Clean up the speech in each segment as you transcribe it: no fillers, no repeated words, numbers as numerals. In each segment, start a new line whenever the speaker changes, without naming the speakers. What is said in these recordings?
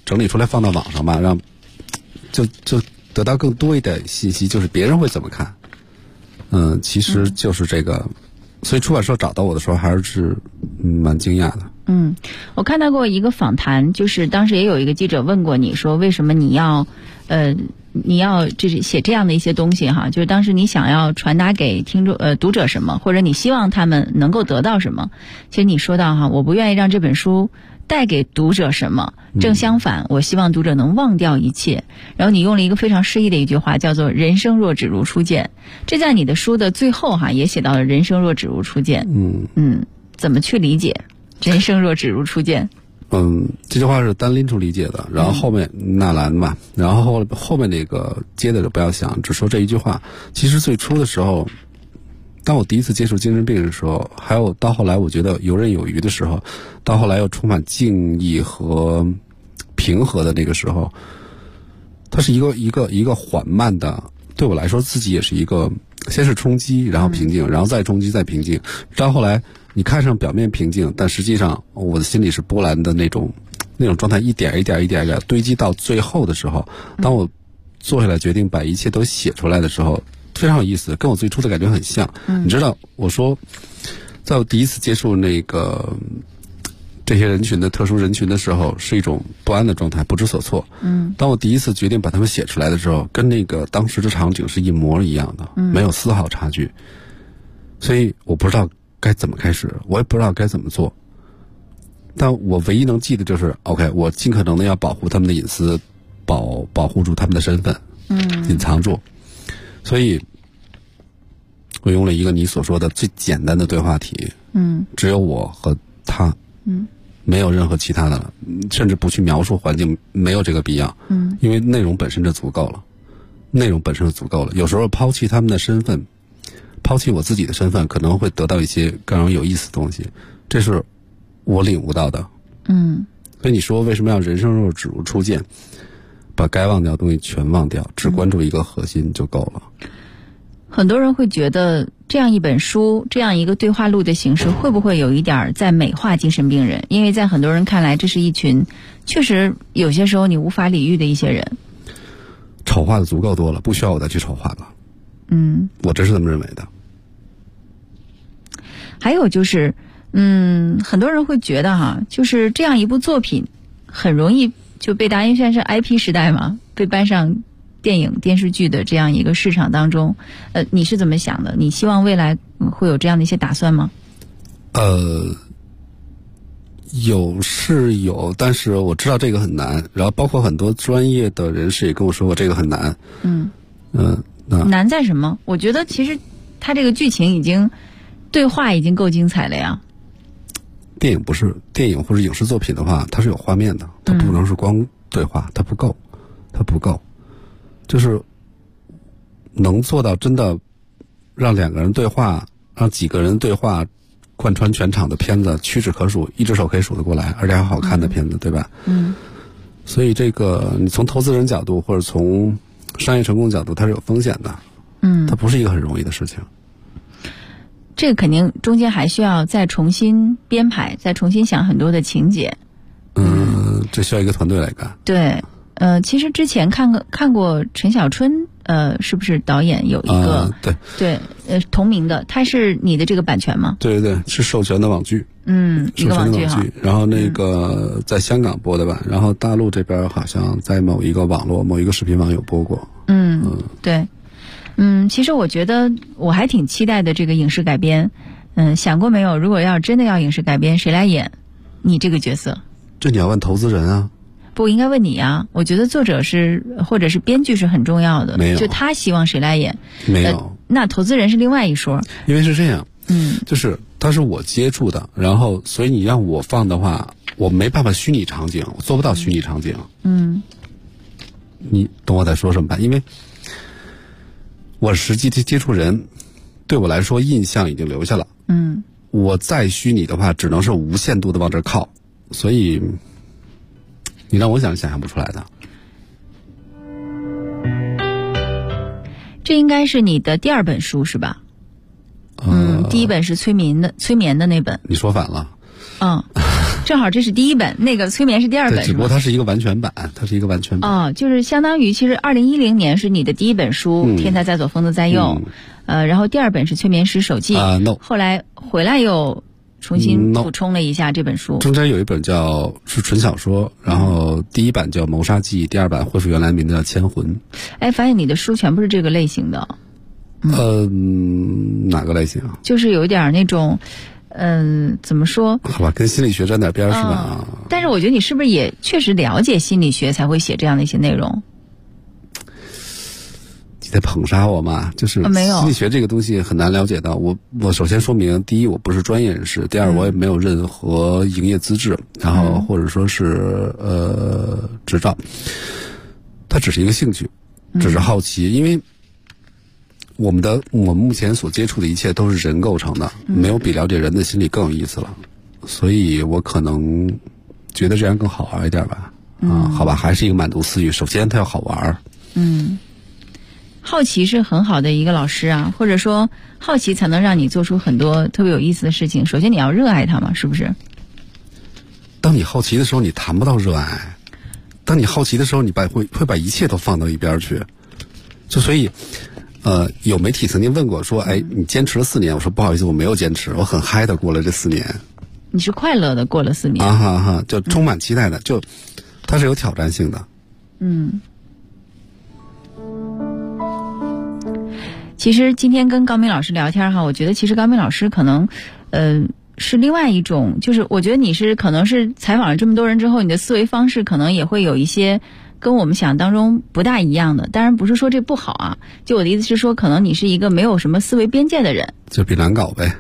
整理出来放到网上吧，让就得到更多一点信息，就是别人会怎么看。其实就是这个，所以出版社找到我的时候还是蛮惊讶的。
我看到过一个访谈，就是当时也有一个记者问过你说，为什么你要就是写这样的一些东西哈？就是当时你想要传达给读者什么，或者你希望他们能够得到什么？其实你说到哈，我不愿意让这本书带给读者什么，正相反，我希望读者能忘掉一切。然后你用了一个非常诗意的一句话，叫做人生若只如初见。这在你的书的最后哈也写到了人生若只如初见。怎么去理解人生若只如初见？
这句话是单拎出理解的，然后后面纳兰嘛，然后后面那个接的就不要想，只说这一句话。其实最初的时候，当我第一次接触精神病的时候，还有到后来我觉得游刃有余的时候，到后来又充满敬意和平和的那个时候，它是一个缓慢的，对我来说自己也是一个先是冲击，然后平静，然后再冲击再平静，到后来你看上表面平静，但实际上我的心里是波澜的那种状态，一点一点堆积到最后的时候，当我坐下来决定把一切都写出来的时候，非常有意思，跟我最初的感觉很像。你知道，我说在我第一次接触那个这些人群的特殊人群的时候，是一种不安的状态，不知所措。当我第一次决定把他们写出来的时候，跟那个当时的场景是一模一样的，没有丝毫差距。所以我不知道该怎么开始，我也不知道该怎么做，但我唯一能记得就是 OK， 我尽可能的要保护他们的隐私，保护住他们的身份，隐藏住。所以我用了一个你所说的最简单的对话题，只有我和他，没有任何其他的了，甚至不去描述环境，没有这个必要，因为内容本身就足够了，有时候抛弃他们的身份，抛弃我自己的身份，可能会得到一些更有意思的东西，这是我领悟到的。所以你说为什么要人生若只如初见，把该忘掉的东西全忘掉，只关注一个核心就够了。
很多人会觉得这样一本书，这样一个对话录的形式，会不会有一点在美化精神病人？因为在很多人看来，这是一群确实有些时候你无法理喻的一些人。
丑化的足够多了，不需要我再去丑化了。我真是这么认为的。
还有就是，很多人会觉得哈，就是这样一部作品，很容易就被大家，因为现在是 IP 时代嘛，被搬上电影电视剧的这样一个市场当中。你是怎么想的？你希望未来会有这样的一些打算吗？有，但是我知道这个很难，然后包括很多专业的人士也跟我说过这个很难。难在什么？我觉得其实它这个剧情对话已经够精彩了呀。
电影或者影视作品的话，它是有画面的，它不能是光对话，它不够，就是能做到真的让两个人对话，让几个人对话，贯穿全场的片子屈指可数，一只手可以数得过来，而且还好看的片子，对吧？所以这个你从投资人角度或者从商业成功角度，它是有风险的。它不是一个很容易的事情。
这个肯定中间还需要再重新编排，再重新想很多的情节。
这需要一个团队来干。
对，其实之前看过陈小春，是不是导演有一个对同名的，它是你的这个版权吗？
对，是授权的网剧。
一个网剧哈。
然后那个在香港播的吧，然后大陆这边好像在某一个视频网有播过。
对。其实我觉得我还挺期待的这个影视改编。想过没有，如果要真的要影视改编，谁来演你这个角色？
这你要问投资人啊。
不应该问你啊，我觉得作者或者是编剧是很重要的。
没有，
就他希望谁来演？
没有。
那投资人是另外一说。
因为是这样，就是他是我接触的，然后所以你让我放的话，我没办法虚拟场景，我做不到虚拟场景。你懂我在说什么吧？因为我实际接触人，对我来说印象已经留下了。我再虚拟的话，只能是无限度的往这靠，所以你让我想象不出来的。
这应该是你的第二本书是吧？第一本是催眠的那本。
你说反了。
正好这是第一本，那个催眠是第二本，
只不过它是一个完全版，哦，
就是相当于其实2010年是你的第一本书，天才在左，疯子在右，然后第二本是催眠师手记后来回来又重新补充了一下这本书。
中间有一本是纯小说，然后第一版叫谋杀记，第二版恢复原来名字叫牵魂。
发现你的书全部是这个类型的。
哪个类型啊？
就是有一点那种怎么说？
好吧，跟心理学沾点边是吧？
但是我觉得你是不是也确实了解心理学才会写这样的一些内容？
你在捧杀我吗？就是
没有，
心理学这个东西很难了解到。我首先说明，第一，我不是专业人士；第二，我也没有任何营业资质，然后或者说是执照。它只是一个兴趣，只是好奇，因为我们目前所接触的一切都是人构成的，没有比了解人的心理更有意思了，所以我可能觉得这样更好玩一点吧。好吧，还是一个满足私欲。首先，它要好玩。
好奇是很好的一个老师啊，或者说好奇才能让你做出很多特别有意思的事情。首先你要热爱它嘛，是不是？
当你好奇的时候，你谈不到热爱。当你好奇的时候，你会把一切都放到一边去。所以。有媒体曾经问过说，你坚持了4年，我说不好意思，我没有坚持，我很嗨的过了这4年。
你是快乐的过了4年
就充满期待的，就它是有挑战性的。
其实今天跟高明老师聊天我觉得其实高明老师可能是另外一种，就是我觉得你是可能是采访了这么多人之后，你的思维方式可能也会有一些跟我们想当中不大一样的。当然不是说这不好啊，就我的意思是说，可能你是一个没有什么思维边界的人，
就比难搞呗。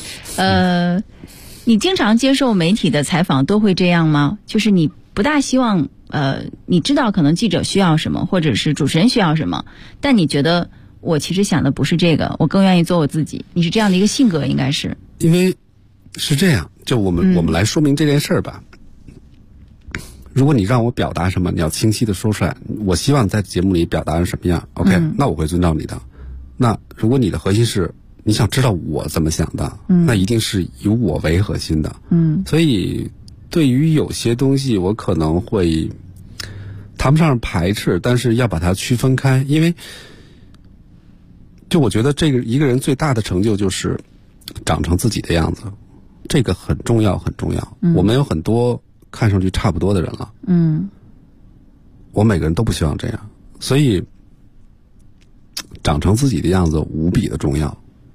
你经常接受媒体的采访都会这样吗？就是你不大希望你知道可能记者需要什么，或者是主持人需要什么，但你觉得我其实想的不是这个，我更愿意做我自己。你是这样的一个性格，应该是。
因为是这样，就我们来说明这件事儿吧。如果你让我表达什么，你要清晰的说出来。我希望在节目里表达成什么样 ，OK，那我会遵照你的。那如果你的核心是你想知道我怎么想的，那一定是以我为核心的。所以对于有些东西，我可能会谈不上排斥，但是要把它区分开，因为就我觉得这个一个人最大的成就就是长成自己的样子，这个很重要，很重要。我们有很多看上去差不多的人了，我每个人都不希望这样，所以长成自己的样子无比的重要。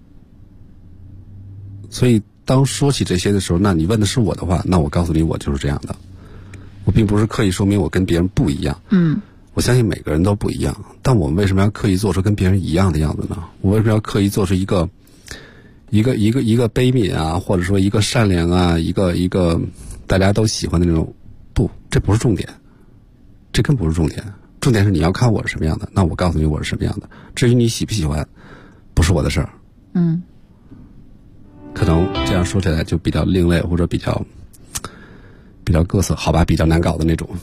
所以当说起这些的时候，那你问的是我的话，那我告诉你，我就是这样的。我并不是刻意说明我跟别人不一样，我相信每个人都不一样，但我们为什么要刻意做出跟别人一样的样子呢？我为什么要刻意做出一个悲悯啊，或者说一个善良啊，一个大家都喜欢的那种？不，这不是重点，这更不是重点。重点是你要看我是什么样的，那我告诉你我是什么样的。至于你喜不喜欢，不是我的事儿。可能这样说起来就比较另类，或者比较各色，好吧，比较难搞的那种。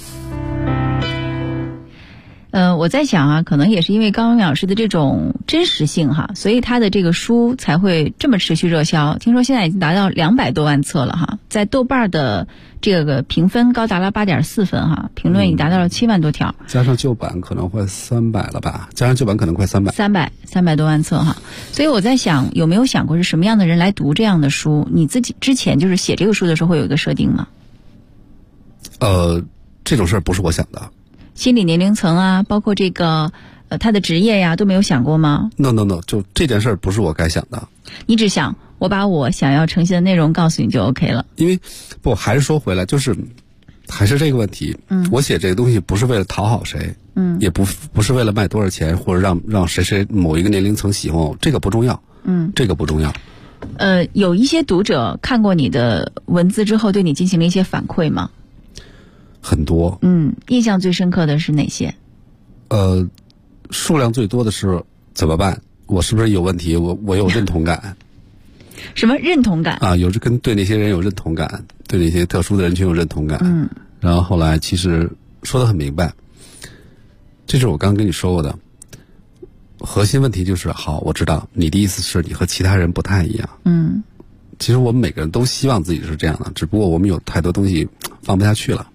我在想啊，可能也是因为高明老师的这种真实性哈，所以他的这个书才会这么持续热销。听说现在已经达到200多万册了哈，在豆瓣的这个评分高达了8.4分哈，评论已达到了7万多条，
加上旧版可能快300了吧？加上旧版可能快300多万册哈。所以我在想，有没有想过是什么样的人来读这样的书？你自己之前就是写这个书的时候会有一个设定吗？这种事儿不是我想的。
心理年龄层啊，包括这个他的职业呀，都没有想过吗
？No， 就这件事儿不是我该想的。
你只想我把我想要呈现的内容告诉你就 OK 了。
因为还是说回来，就是还是这个问题。我写这个东西不是为了讨好谁，也不是为了卖多少钱，或者让谁某一个年龄层喜欢我，这个不重要。这个不重要。
有一些读者看过你的文字之后，对你进行了一些反馈吗？
很多。
印象最深刻的是哪些？
数量最多的是怎么办？我是不是有问题？我有认同感。
什么认同感
啊？对那些人有认同感，对那些特殊的人群有认同感。然后后来其实说得很明白，这是我刚跟你说过的核心问题，就是好，我知道你的意思是你和其他人不太一样。 其实我们每个人都希望自己是这样的，只不过我们有太多东西放不下去了。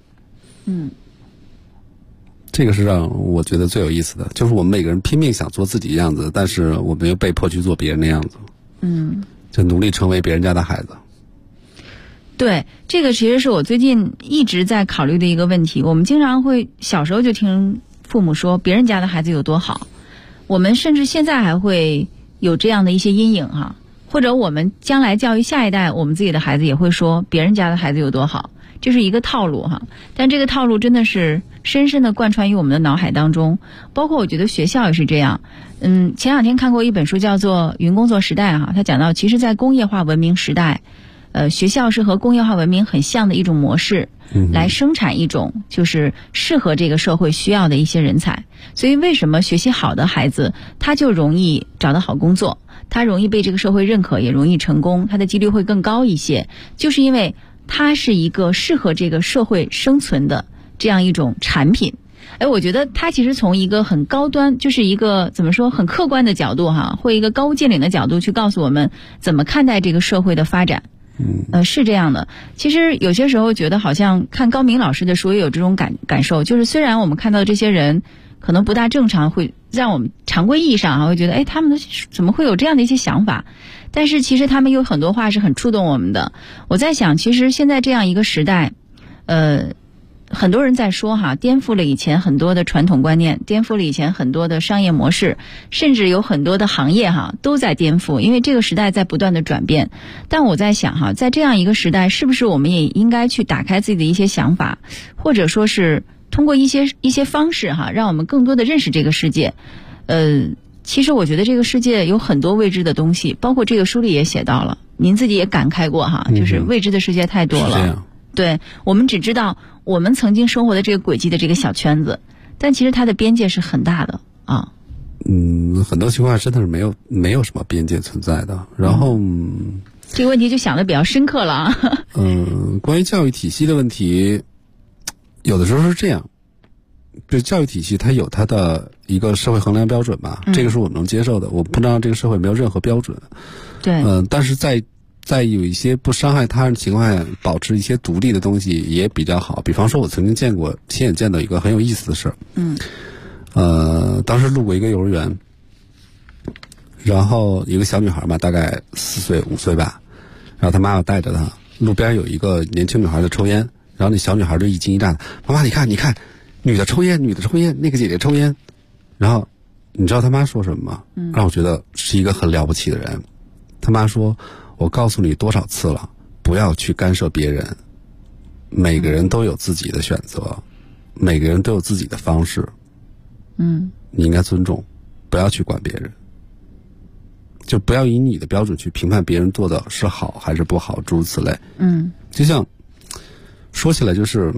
这个是让我觉得最有意思的，就是我们每个人拼命想做自己的样子，但是我们又被迫去做别人的样子。就努力成为别人家的孩子。
对，这个其实是我最近一直在考虑的一个问题。我们经常会小时候就听父母说别人家的孩子有多好，我们甚至现在还会有这样的一些阴影哈，或者我们将来教育下一代，我们自己的孩子也会说别人家的孩子有多好，这是一个套路哈。但这个套路真的是深深的贯穿于我们的脑海当中，包括我觉得学校也是这样。前两天看过一本书叫做《云工作时代》哈，它讲到其实在工业化文明时代，学校是和工业化文明很像的一种模式，来生产一种就是适合这个社会需要的一些人才。所以为什么学习好的孩子他就容易找到好工作，他容易被这个社会认可，也容易成功，他的几率会更高一些，就是因为他是一个适合这个社会生存的这样一种产品。我觉得他其实从一个很高端，就是一个怎么说很客观的角度哈，或一个高屋建瓴的角度去告诉我们怎么看待这个社会的发展。是这样的。其实有些时候觉得好像看高明老师的书也有这种感受，就是虽然我们看到的这些人可能不大正常，会让我们常规意义上会觉得他们怎么会有这样的一些想法，但是其实他们有很多话是很触动我们的。我在想其实现在这样一个时代，很多人在说哈，颠覆了以前很多的传统观念，颠覆了以前很多的商业模式，甚至有很多的行业哈都在颠覆，因为这个时代在不断的转变。但我在想哈，在这样一个时代，是不是我们也应该去打开自己的一些想法，或者说是通过一些方式哈，让我们更多的认识这个世界。其实我觉得这个世界有很多未知的东西，包括这个书里也写到了，您自己也感慨过哈，就是未知的世界太多了。
是这样。
对，我们只知道我们曾经生活的这个轨迹的这个小圈子，但其实它的边界是很大的啊。
很多情况真的是没有什么边界存在的。然后，
这个问题就想得比较深刻了啊。
关于教育体系的问题，有的时候是这样，就教育体系它有它的一个社会衡量标准吧，这个是我们能接受的。我不能让这个社会没有任何标准。
对。
但是在有一些不伤害他人的情况下，保持一些独立的东西也比较好。比方说我曾经亲眼见到一个很有意思的事儿。当时路过一个幼儿园，然后一个小女孩嘛，大概4岁5岁吧，然后她妈妈带着她，路边有一个年轻女孩在抽烟，然后那小女孩就一惊一乍的，妈妈你看女的抽烟，那个姐姐抽烟。然后你知道她妈说什么吗？让我觉得是一个很了不起的人。她妈说，我告诉你多少次了，不要去干涉别人，每个人都有自己的选择，每个人都有自己的方式。你应该尊重，不要去管别人，就不要以你的标准去评判别人做的是好还是不好，诸如此类。就像说起来就是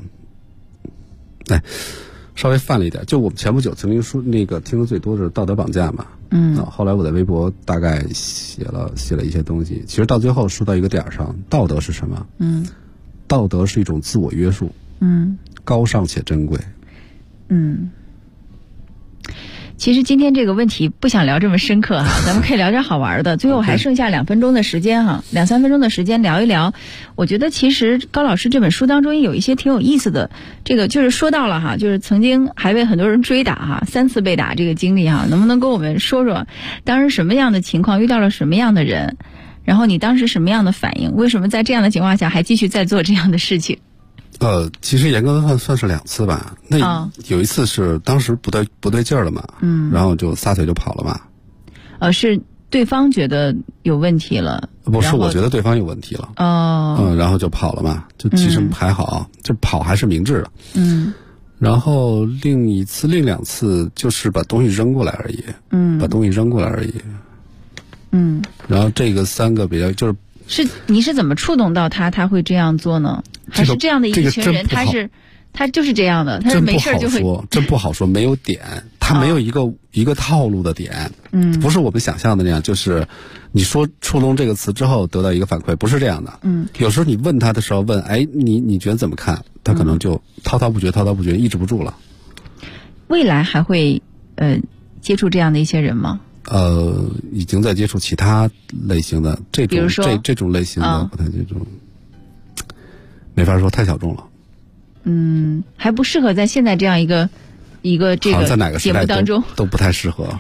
稍微泛了一点，就我们前不久曾经说那个听的最多的是道德绑架嘛。后来我在微博大概写了一些东西，其实到最后说到一个点上，道德是什么？道德是一种自我约束，高尚且珍贵。
其实今天这个问题不想聊这么深刻哈，咱们可以聊点好玩的。最后还剩下2分钟的时间哈，2-3分钟的时间聊一聊。我觉得其实高老师这本书当中也有一些挺有意思的，这个就是说到了哈，就是曾经还被很多人追打哈，3次被打这个经历哈，能不能跟我们说说当时什么样的情况，遇到了什么样的人，然后你当时什么样的反应，为什么在这样的情况下还继续在做这样的事情？
其实严格的算是2次吧。那有一次是当时不对劲儿了嘛，然后就撒腿就跑了嘛。
是对方觉得有问题了？
不是，我觉得对方有问题了。然后就跑了嘛，就其实还好，就跑还是明智的。然后另2次就是把东西扔过来而已。然后这个3个比较
你是怎么触动到他会这样做呢？还是这样的一群人，他就是这样的，他是没事就会。
真不好说，没有点，他没有一个套路的点。不是我们想象的那样，就是你说触动这个词之后得到一个反馈，不是这样的。有时候你问他的时候问，你觉得怎么看？他可能就滔滔不绝，抑制不住了。
未来还会接触这样的一些人吗？
已经在接触其他类型的这种，
比如说
这种类型的不太这种，没法说，太小众了。
还不适合在现在这样一个这个
在哪个
节目当中
都不太适合。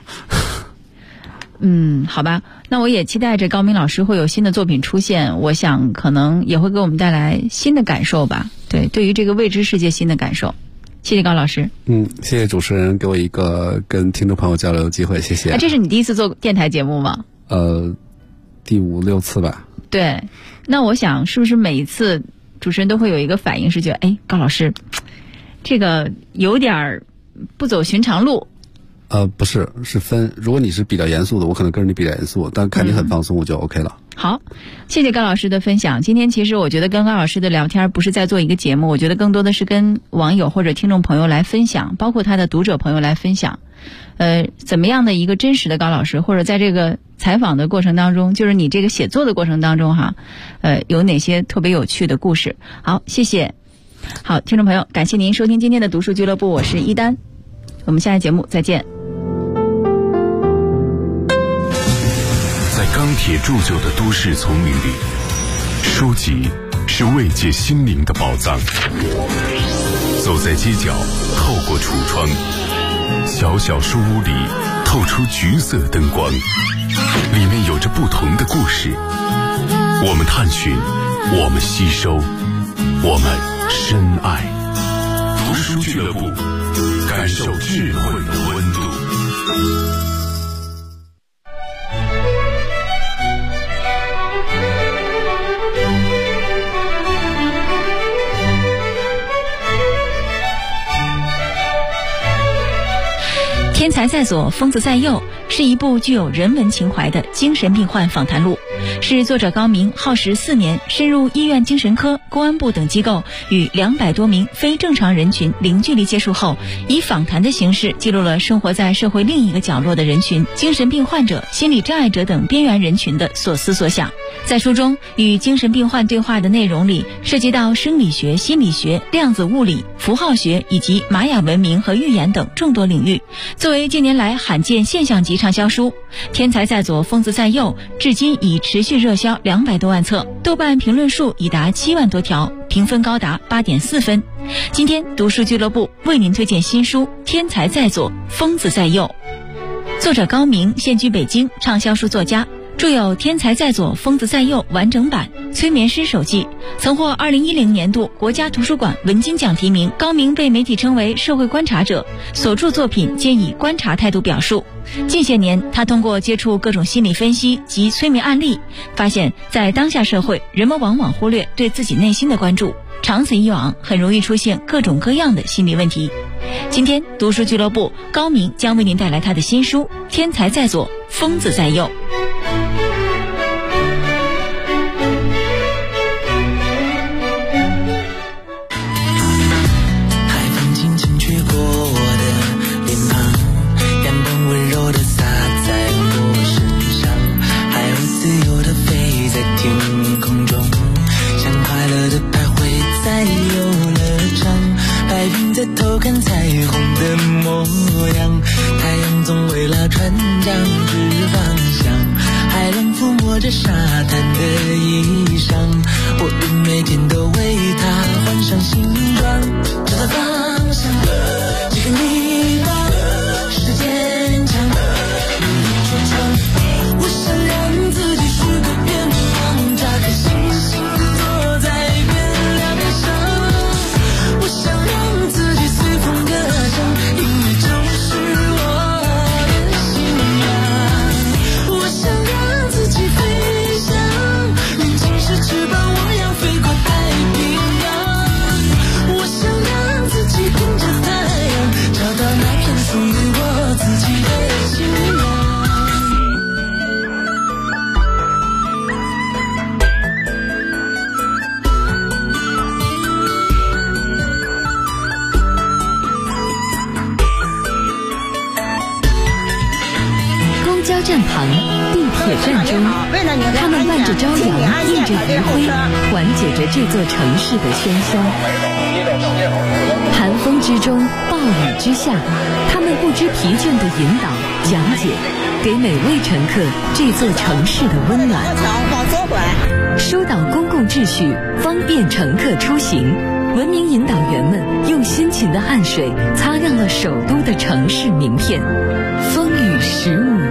好吧，那我也期待着高明老师会有新的作品出现，我想可能也会给我们带来新的感受吧。对于这个未知世界新的感受。谢谢高老师。
谢谢主持人给我一个跟听众朋友交流的机会，谢谢。
这是你第一次做电台节目吗？
第5、6次吧。对。
那我想是不是每一次主持人都会有一个反应，是觉得高老师这个有点不走寻常路？
不是，是分。如果你是比较严肃的，我可能跟着你比较严肃，但看你很放松，我就 OK 了。
好，谢谢高老师的分享。今天其实我觉得跟高老师的聊天不是在做一个节目，我觉得更多的是跟网友或者听众朋友来分享，包括他的读者朋友来分享。怎么样的一个真实的高老师，或者在这个采访的过程当中，就是你这个写作的过程当中有哪些特别有趣的故事？好，谢谢。好，听众朋友，感谢您收听今天的读书俱乐部，我是一丹，我们下期节目再见。
在钢铁铸就的都市丛林里，书籍是慰藉心灵的宝藏。走在街角，透过橱窗，小小书屋里透出橘色灯光，里面有着不同的故事。我们探寻，我们吸收，我们深爱。读书俱乐部，感受智慧的温度。
天才在左，疯子在右是一部具有人文情怀的精神病患访谈录，是作者高明耗时4年，深入医院精神科、公安部等机构，与200多名非正常人群零距离接触后，以访谈的形式记录了生活在社会另一个角落的人群、精神病患者、心理障碍者等边缘人群的所思所想。在书中与精神病患对话的内容里，涉及到生理学、心理学、量子物理、符号学以及玛雅文明和预言等众多领域。作为近年来罕见现象级畅销书，天才在左，疯子在右至今已持续热销200多万册，豆瓣评论数已达7万多条，评分高达8.4分。今天读书俱乐部为您推荐新书《天才在左，疯子在右》，作者高明现居北京，畅销书作家，著有《天才在左，疯子在右》完整版、催眠师手记，曾获2010年度国家图书馆文津奖提名。高明被媒体称为社会观察者，所著作品皆以观察态度表述。近些年，他通过接触各种心理分析及催眠案例，发现在当下社会，人们往往忽略对自己内心的关注，长此以往，很容易出现各种各样的心理问题。今天读书俱乐部，高明将为您带来他的新书《天才在左，疯子在右》。
偷看彩虹的模样，太阳总为了船长指方向，海浪抚摸着沙滩的衣裳，我愿每天都为它换上新装，找到方向，这个迷茫是坚强，努力闯闯，我想让自己许个愿望，扎颗星星坐在月亮上，我想让自己随风歌唱，因为就是我的信仰。我想让自己飞翔，年轻时翅膀我要飞过太平洋。我想让自己迎着太阳，找到那片属于我自己的信仰。
公交站旁，地铁站中，他们伴着朝阳，映着余晖，缓解着这座城市的喧嚣。 寒风之中，暴雨之下，他们不知疲倦地引导、讲解，给每位乘客这座城市的温暖。
往左拐。
疏导公共秩序，方便乘客出行。文明引导员们用辛勤的汗水擦亮了首都的城市名片。